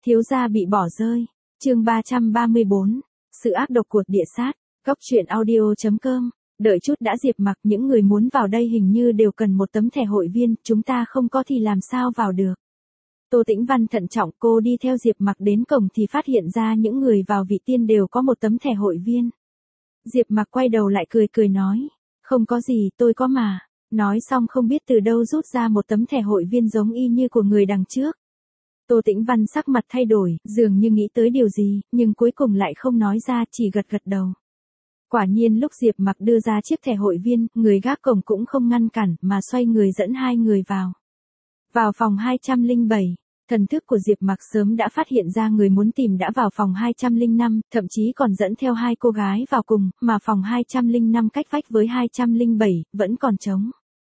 Thiếu gia bị bỏ rơi. Chương 334. Sự ác độc của địa sát. Góc truyện audio.com. Đợi chút đã, Diệp Mặc, những người muốn vào đây hình như đều cần một tấm thẻ hội viên, chúng ta không có thì làm sao vào được. Tô Tĩnh Văn thận trọng, cô đi theo Diệp Mặc đến cổng thì phát hiện ra những người vào vị tiên đều có một tấm thẻ hội viên. Diệp Mặc quay đầu lại cười cười nói, không có gì, tôi có mà. Nói xong không biết từ đâu rút ra một tấm thẻ hội viên giống y như của người đằng trước. Tô Tĩnh Văn sắc mặt thay đổi, dường như nghĩ tới điều gì, nhưng cuối cùng lại không nói ra, chỉ gật gật đầu. Quả nhiên lúc Diệp Mặc đưa ra chiếc thẻ hội viên, người gác cổng cũng không ngăn cản, mà xoay người dẫn hai người vào. Vào phòng 207, thần thức của Diệp Mặc sớm đã phát hiện ra người muốn tìm đã vào phòng 205, thậm chí còn dẫn theo hai cô gái vào cùng, mà phòng 205 cách vách với 207, vẫn còn trống.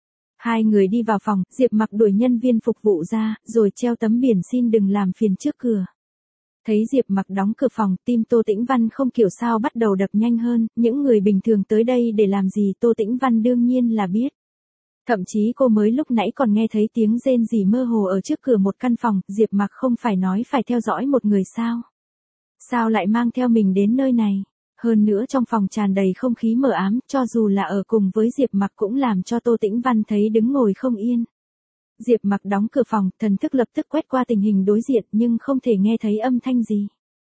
Hai người đi vào phòng, Diệp Mặc đuổi nhân viên phục vụ ra, rồi treo tấm biển xin đừng làm phiền trước cửa. Thấy Diệp Mặc đóng cửa phòng, tim Tô Tĩnh Văn không hiểu sao bắt đầu đập nhanh hơn, những người bình thường tới đây để làm gì Tô Tĩnh Văn đương nhiên là biết. Thậm chí cô mới lúc nãy còn nghe thấy tiếng rên rỉ mơ hồ ở trước cửa một căn phòng, Diệp Mặc không phải nói phải theo dõi một người sao? Sao lại mang theo mình đến nơi này? Hơn nữa trong phòng tràn đầy không khí mờ ám, cho dù là ở cùng với Diệp Mặc cũng làm cho Tô Tĩnh Văn thấy đứng ngồi không yên. Diệp Mặc đóng cửa phòng, thần thức lập tức quét qua tình hình đối diện nhưng không thể nghe thấy âm thanh gì.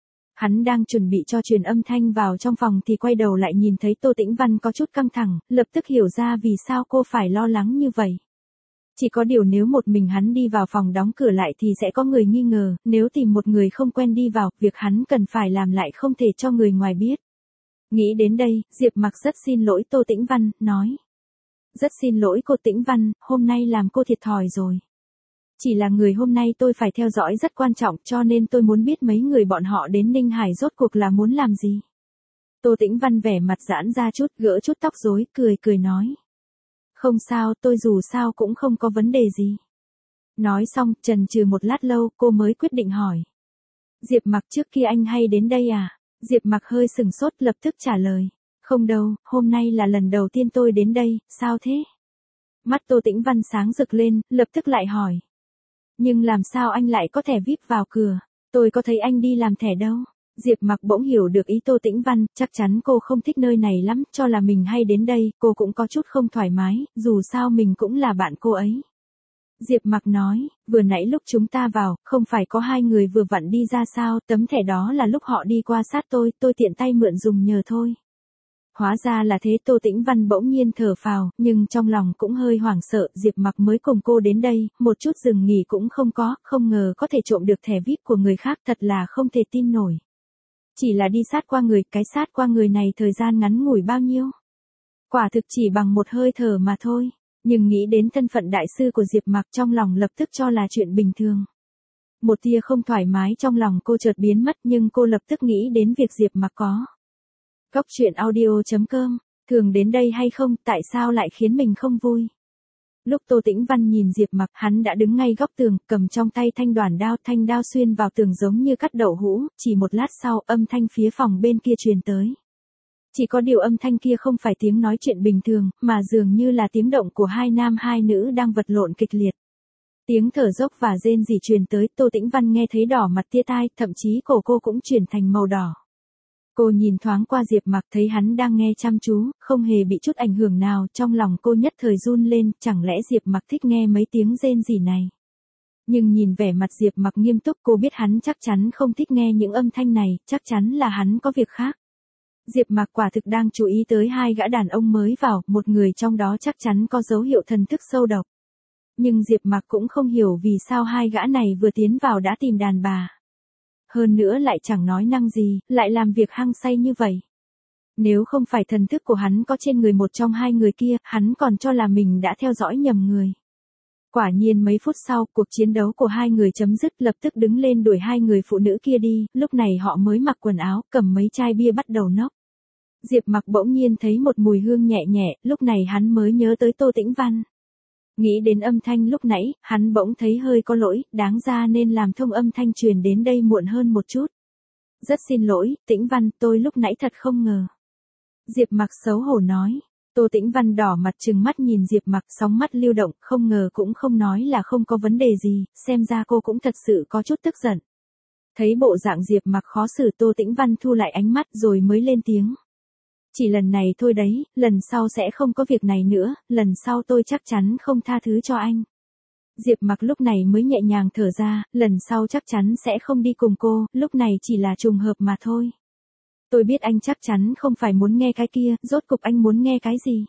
Hắn đang chuẩn bị cho truyền âm thanh vào trong phòng thì quay đầu lại nhìn thấy Tô Tĩnh Văn có chút căng thẳng, lập tức hiểu ra vì sao cô phải lo lắng như vậy. Chỉ có điều nếu một mình hắn đi vào phòng đóng cửa lại thì sẽ có người nghi ngờ, nếu tìm một người không quen đi vào, việc hắn cần phải làm lại không thể cho người ngoài biết. Nghĩ đến đây, Diệp Mặc rất xin lỗi Tô Tĩnh Văn, nói. Rất xin lỗi cô Tĩnh Văn, hôm nay làm cô thiệt thòi rồi. Chỉ là người hôm nay tôi phải theo dõi rất quan trọng cho nên tôi muốn biết mấy người bọn họ đến Ninh Hải rốt cuộc là muốn làm gì. Tô Tĩnh Văn vẻ mặt giãn ra chút, gỡ chút tóc rối, cười cười nói. Không sao, tôi dù sao cũng không có vấn đề gì. Nói xong, chần chừ một lát lâu, cô mới quyết định hỏi. Diệp Mặc, trước kia anh hay đến đây à? Diệp Mặc hơi sừng sốt, lập tức trả lời. Không đâu, hôm nay là lần đầu tiên tôi đến đây, sao thế? Mắt Tô Tĩnh Văn sáng rực lên, lập tức lại hỏi. Nhưng làm sao anh lại có thẻ VIP vào cửa? Tôi có thấy anh đi làm thẻ đâu. Diệp Mặc bỗng hiểu được ý Tô Tĩnh Văn, chắc chắn cô không thích nơi này lắm, cho là mình hay đến đây, cô cũng có chút không thoải mái, dù sao mình cũng là bạn cô ấy. Diệp Mặc nói, vừa nãy lúc chúng ta vào, không phải có hai người vừa vặn đi ra sao, tấm thẻ đó là lúc họ đi qua sát tôi tiện tay mượn dùng nhờ thôi. Hóa ra là thế, Tô Tĩnh Văn bỗng nhiên thở phào, nhưng trong lòng cũng hơi hoảng sợ, Diệp Mặc mới cùng cô đến đây, một chút dừng nghỉ cũng không có, không ngờ có thể trộm được thẻ VIP của người khác, thật là không thể tin nổi. Chỉ là đi sát qua người, cái sát qua người này thời gian ngắn ngủi bao nhiêu? Quả thực chỉ bằng một hơi thở mà thôi, nhưng nghĩ đến thân phận đại sư của Diệp Mặc trong lòng lập tức cho là chuyện bình thường. Một tia không thoải mái trong lòng cô chợt biến mất nhưng cô lập tức nghĩ đến việc Diệp Mặc có. Góc truyện audio.com, thường đến đây hay không, tại sao lại khiến mình không vui? Lúc Tô Tĩnh Văn nhìn Diệp Mặc, hắn đã đứng ngay góc tường, cầm trong tay thanh đao xuyên vào tường giống như cắt đậu hũ, chỉ một lát sau, âm thanh phía phòng bên kia truyền tới. Chỉ có điều âm thanh kia không phải tiếng nói chuyện bình thường, mà dường như là tiếng động của hai nam hai nữ đang vật lộn kịch liệt. Tiếng thở dốc và rên rỉ truyền tới, Tô Tĩnh Văn nghe thấy đỏ mặt tia tai, thậm chí cổ cô cũng chuyển thành màu đỏ. Cô nhìn thoáng qua Diệp Mặc thấy hắn đang nghe chăm chú, không hề bị chút ảnh hưởng nào, trong lòng cô nhất thời run lên, chẳng lẽ Diệp Mặc thích nghe mấy tiếng rên rỉ này. Nhưng nhìn vẻ mặt Diệp Mặc nghiêm túc, cô biết hắn chắc chắn không thích nghe những âm thanh này, chắc chắn là hắn có việc khác. Diệp Mặc quả thực đang chú ý tới hai gã đàn ông mới vào, một người trong đó chắc chắn có dấu hiệu thần thức sâu độc. Nhưng Diệp Mặc cũng không hiểu vì sao hai gã này vừa tiến vào đã tìm đàn bà. Hơn nữa lại chẳng nói năng gì, lại làm việc hăng say như vậy. Nếu không phải thần thức của hắn có trên người một trong hai người kia, hắn còn cho là mình đã theo dõi nhầm người. Quả nhiên mấy phút sau, cuộc chiến đấu của hai người chấm dứt, lập tức đứng lên đuổi hai người phụ nữ kia đi, lúc này họ mới mặc quần áo, cầm mấy chai bia bắt đầu nốc. Diệp Mặc bỗng nhiên thấy một mùi hương nhẹ nhẹ, lúc này hắn mới nhớ tới Tô Tĩnh Văn. Nghĩ đến âm thanh lúc nãy, hắn bỗng thấy hơi có lỗi, đáng ra nên làm thông âm thanh truyền đến đây muộn hơn một chút. Rất xin lỗi, Tĩnh Văn, tôi lúc nãy thật không ngờ. Diệp Mặc xấu hổ nói. Tô Tĩnh Văn đỏ mặt trừng mắt nhìn Diệp Mặc, sóng mắt lưu động, không ngờ cũng không nói là không có vấn đề gì, xem ra cô cũng thật sự có chút tức giận. Thấy bộ dạng Diệp Mặc khó xử, Tô Tĩnh Văn thu lại ánh mắt rồi mới lên tiếng. Chỉ lần này thôi đấy, lần sau sẽ không có việc này nữa, lần sau tôi chắc chắn không tha thứ cho anh. Diệp Mặc lúc này mới nhẹ nhàng thở ra, lần sau chắc chắn sẽ không đi cùng cô, lúc này chỉ là trùng hợp mà thôi. Tôi biết anh chắc chắn không phải muốn nghe cái kia, rốt cục anh muốn nghe cái gì?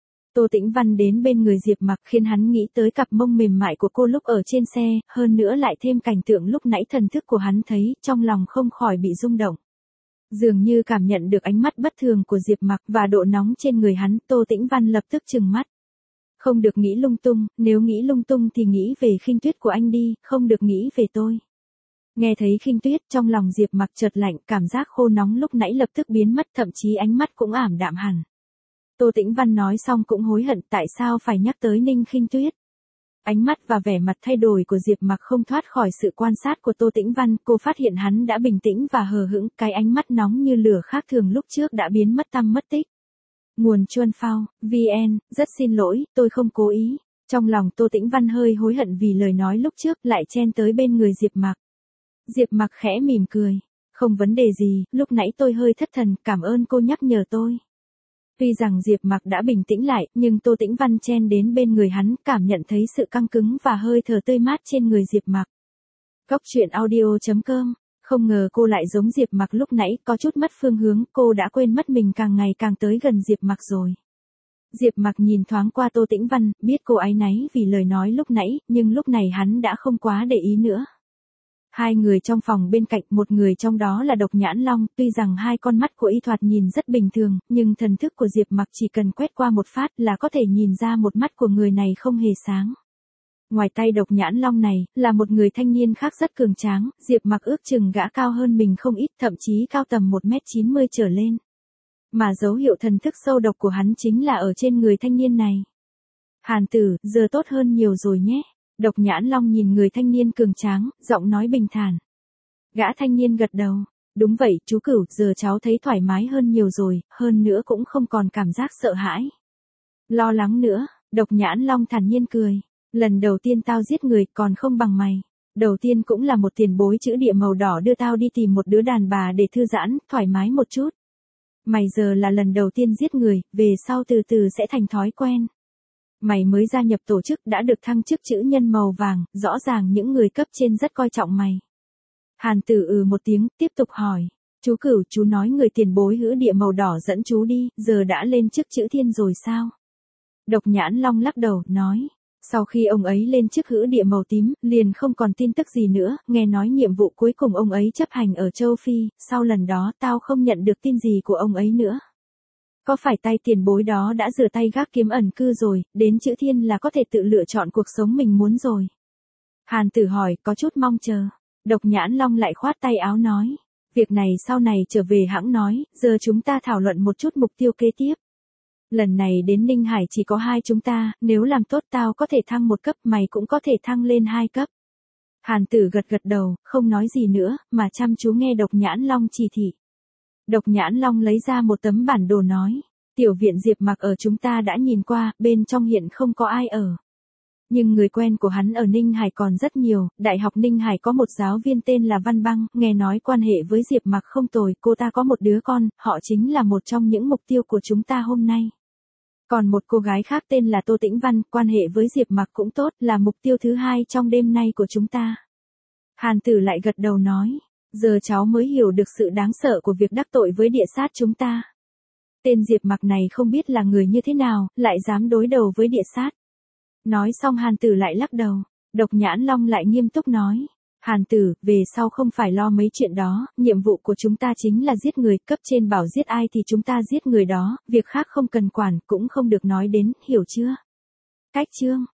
Tô Tĩnh Văn đến bên người Diệp Mặc khiến hắn nghĩ tới cặp mông mềm mại của cô lúc ở trên xe, hơn nữa lại thêm cảnh tượng lúc nãy thần thức của hắn thấy, trong lòng không khỏi bị rung động. Dường như cảm nhận được ánh mắt bất thường của Diệp Mặc và độ nóng trên người hắn, Tô Tĩnh Văn lập tức trừng mắt. Không được nghĩ lung tung, nếu nghĩ lung tung thì nghĩ về Khinh Tuyết của anh đi, không được nghĩ về tôi. Nghe thấy Khinh Tuyết, trong lòng Diệp Mặc chợt lạnh, cảm giác khô nóng lúc nãy lập tức biến mất, thậm chí ánh mắt cũng ảm đạm hẳn. Tô Tĩnh Văn nói xong cũng hối hận tại sao phải nhắc tới Ninh Khinh Tuyết. Ánh mắt và vẻ mặt thay đổi của Diệp Mặc không thoát khỏi sự quan sát của Tô Tĩnh Văn, cô phát hiện hắn đã bình tĩnh và hờ hững, cái ánh mắt nóng như lửa khác thường lúc trước đã biến mất tăm mất tích. Nguồn Chuan Phao, VN, rất xin lỗi, tôi không cố ý. Trong lòng Tô Tĩnh Văn hơi hối hận vì lời nói lúc trước lại chen tới bên người Diệp Mặc. Diệp Mặc khẽ mỉm cười. Không vấn đề gì, lúc nãy tôi hơi thất thần, cảm ơn cô nhắc nhở tôi. Tuy rằng Diệp Mặc đã bình tĩnh lại, nhưng Tô Tĩnh Văn chen đến bên người hắn, cảm nhận thấy sự căng cứng và hơi thở tươi mát trên người Diệp Mặc. Goctruyện.audio.com. Không ngờ cô lại giống Diệp Mặc lúc nãy, có chút mất phương hướng, cô đã quên mất mình càng ngày càng tới gần Diệp Mặc rồi. Diệp Mặc nhìn thoáng qua Tô Tĩnh Văn, biết cô áy náy vì lời nói lúc nãy, nhưng lúc này hắn đã không quá để ý nữa. Hai người trong phòng bên cạnh, một người trong đó là Độc Nhãn Long, tuy rằng hai con mắt của y thoạt nhìn rất bình thường, nhưng thần thức của Diệp Mặc chỉ cần quét qua một phát là có thể nhìn ra một mắt của người này không hề sáng. Ngoài tay Độc Nhãn Long này, là một người thanh niên khác rất cường tráng, Diệp Mặc ước chừng gã cao hơn mình không ít, thậm chí cao tầm 1m90 trở lên. Mà dấu hiệu thần thức sâu độc của hắn chính là ở trên người thanh niên này. Hàn tử, giờ tốt hơn nhiều rồi nhé. Độc Nhãn Long nhìn người thanh niên cường tráng, giọng nói bình thản. Gã thanh niên gật đầu. Đúng vậy, chú Cửu, giờ cháu thấy thoải mái hơn nhiều rồi, hơn nữa cũng không còn cảm giác sợ hãi. Lo lắng nữa, Độc Nhãn Long thản nhiên cười. Lần đầu tiên tao giết người còn không bằng mày. Đầu tiên cũng là một tiền bối chữ địa màu đỏ đưa tao đi tìm một đứa đàn bà để thư giãn, thoải mái một chút. Mày giờ là lần đầu tiên giết người, về sau từ từ sẽ thành thói quen. Mày mới gia nhập tổ chức đã được thăng chức chữ nhân màu vàng, rõ ràng những người cấp trên rất coi trọng mày. Hàn tử một tiếng, tiếp tục hỏi. Chú Cửu, chú nói người tiền bối hữu địa màu đỏ dẫn chú đi, giờ đã lên chức chữ thiên rồi sao? Độc Nhãn Long lắc đầu, nói. Sau khi ông ấy lên chức hữu địa màu tím, liền không còn tin tức gì nữa, nghe nói nhiệm vụ cuối cùng ông ấy chấp hành ở châu Phi, sau lần đó tao không nhận được tin gì của ông ấy nữa. Có phải tay tiền bối đó đã rửa tay gác kiếm ẩn cư rồi, đến chữ thiên là có thể tự lựa chọn cuộc sống mình muốn rồi? Hàn tử hỏi, có chút mong chờ. Độc Nhãn Long lại khoát tay áo nói. Việc này sau này trở về hãng nói, giờ chúng ta thảo luận một chút mục tiêu kế tiếp. Lần này đến Ninh Hải chỉ có hai chúng ta, nếu làm tốt tao có thể thăng một cấp, mày cũng có thể thăng lên 2 cấp. Hàn tử gật gật đầu, không nói gì nữa, mà chăm chú nghe Độc Nhãn Long chỉ thị. Độc Nhãn Long lấy ra một tấm bản đồ nói. Tiểu viện Diệp Mặc ở chúng ta đã nhìn qua, bên trong hiện không có ai ở. Nhưng người quen của hắn ở Ninh Hải còn rất nhiều, Đại học Ninh Hải có một giáo viên tên là Văn Băng, nghe nói quan hệ với Diệp Mặc không tồi, cô ta có một đứa con, họ chính là một trong những mục tiêu của chúng ta hôm nay. Còn một cô gái khác tên là Tô Tĩnh Văn, quan hệ với Diệp Mặc cũng tốt, là mục tiêu thứ hai trong đêm nay của chúng ta. Hàn tử lại gật đầu nói, giờ cháu mới hiểu được sự đáng sợ của việc đắc tội với địa sát chúng ta. Tên Diệp Mặc này không biết là người như thế nào, lại dám đối đầu với địa sát. Nói xong Hàn tử lại lắc đầu, Độc Nhãn Long lại nghiêm túc nói. Hàn tử, về sau không phải lo mấy chuyện đó, nhiệm vụ của chúng ta chính là giết người, cấp trên bảo giết ai thì chúng ta giết người đó, việc khác không cần quản, cũng không được nói đến, hiểu chưa? Cách chương